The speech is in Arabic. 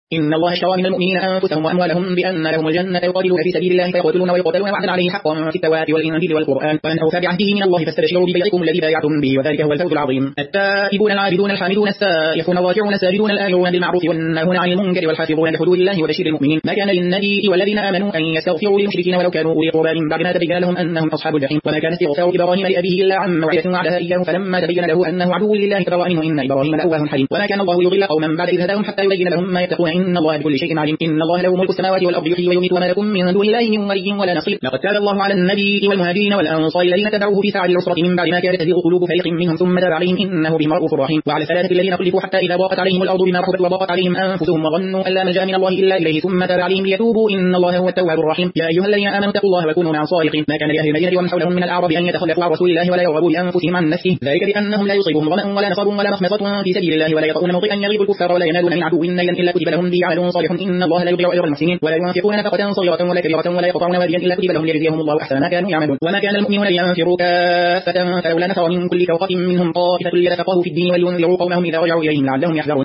إن الله اشترى من المؤمنين أنفسهم وأموالهم بأن لهم الجنة يقاتلون في سبيل الله فيقتلون ويقتلون وعدا عليه حقا في التوراة والإنجيل والقرآن ومن أوفى بعهده من الله فاستبشروا ببيعكم الذي بايعتم به وذلك هو الفوز العظيم. التائبون العابدون الحامدون السائحون الراكعون الساجدون الآمرون بالمعروف والناهون عن المنكر والحافظون لحدود الله وبشر المؤمنين. ما كان للنبي والذين آمنوا أن يستغفروا للمشركين ولو كانوا أولي قربى من بعد ما تبين لهم أنهم أصحاب الجحيم. وما كان استغفار إبراهيم لأبيه إلا عن موعدة وعدها إياه فلما تبين له أنه عدو لله تبرأ منه إن إبراهيم لأواه حليم. وما كان الله يضل قوما بعد إذ هداهم حتى يبين لهم ما يتقون إن الله بكل شيء عليم. إن الله له ملك السماوات والأرض يحيي ويميت وما لكم من دون الله من ولي ولا نصير. لقد تاب الله على النبي والمهاجرين والأنصار الذين تبعوه في ساعة العسرة من بعد ما كانت تزيغ قلوب فريق منهم ثم تاب عليهم إنه بهم رؤوف رحيم. وعلى الثلاثة الذين خلفوا حتى إذا ضاقت عليهم الأرض بما رحبت وضاقت عليهم أنفسهم وظنوا أن لا ملجأ من الله إلا إليه ثم تاب عليهم ليتوبوا إن الله هو التواب الرحيم. يا أيها الذين آمنوا اتقوا الله وكونوا مع الصادقين. ما كان لأهل المدينة ومن حولهم من الأعراب أن يتخلفوا عن رسول الله ولا يرغبوا بأنفسهم عن نفسه ذلك بأنهم لا يصيبهم ظمأ ولا نصب ولا مخمصة في سبيل الله ولا يطؤون موطئا يغيظ الكفار ولا ينالون من عدو نيلا إلا كتب لهم به عمل صالح إن الله لا يضيع أجر المحسنين. ولا ينفقون نفقة صغيرة ولا كبيرة ولا يقطعون واديا إلا كتب لهم ليجزيهم الله أحسن ما كانوا يعملون. وما كان المؤمنون لينفروا كافة فلولا نفر من كل فرقة منهم طائفة ليتفقهوا في الدين ولينذروا قومهم إذا رجعوا إليهم لعلهم يحذرون.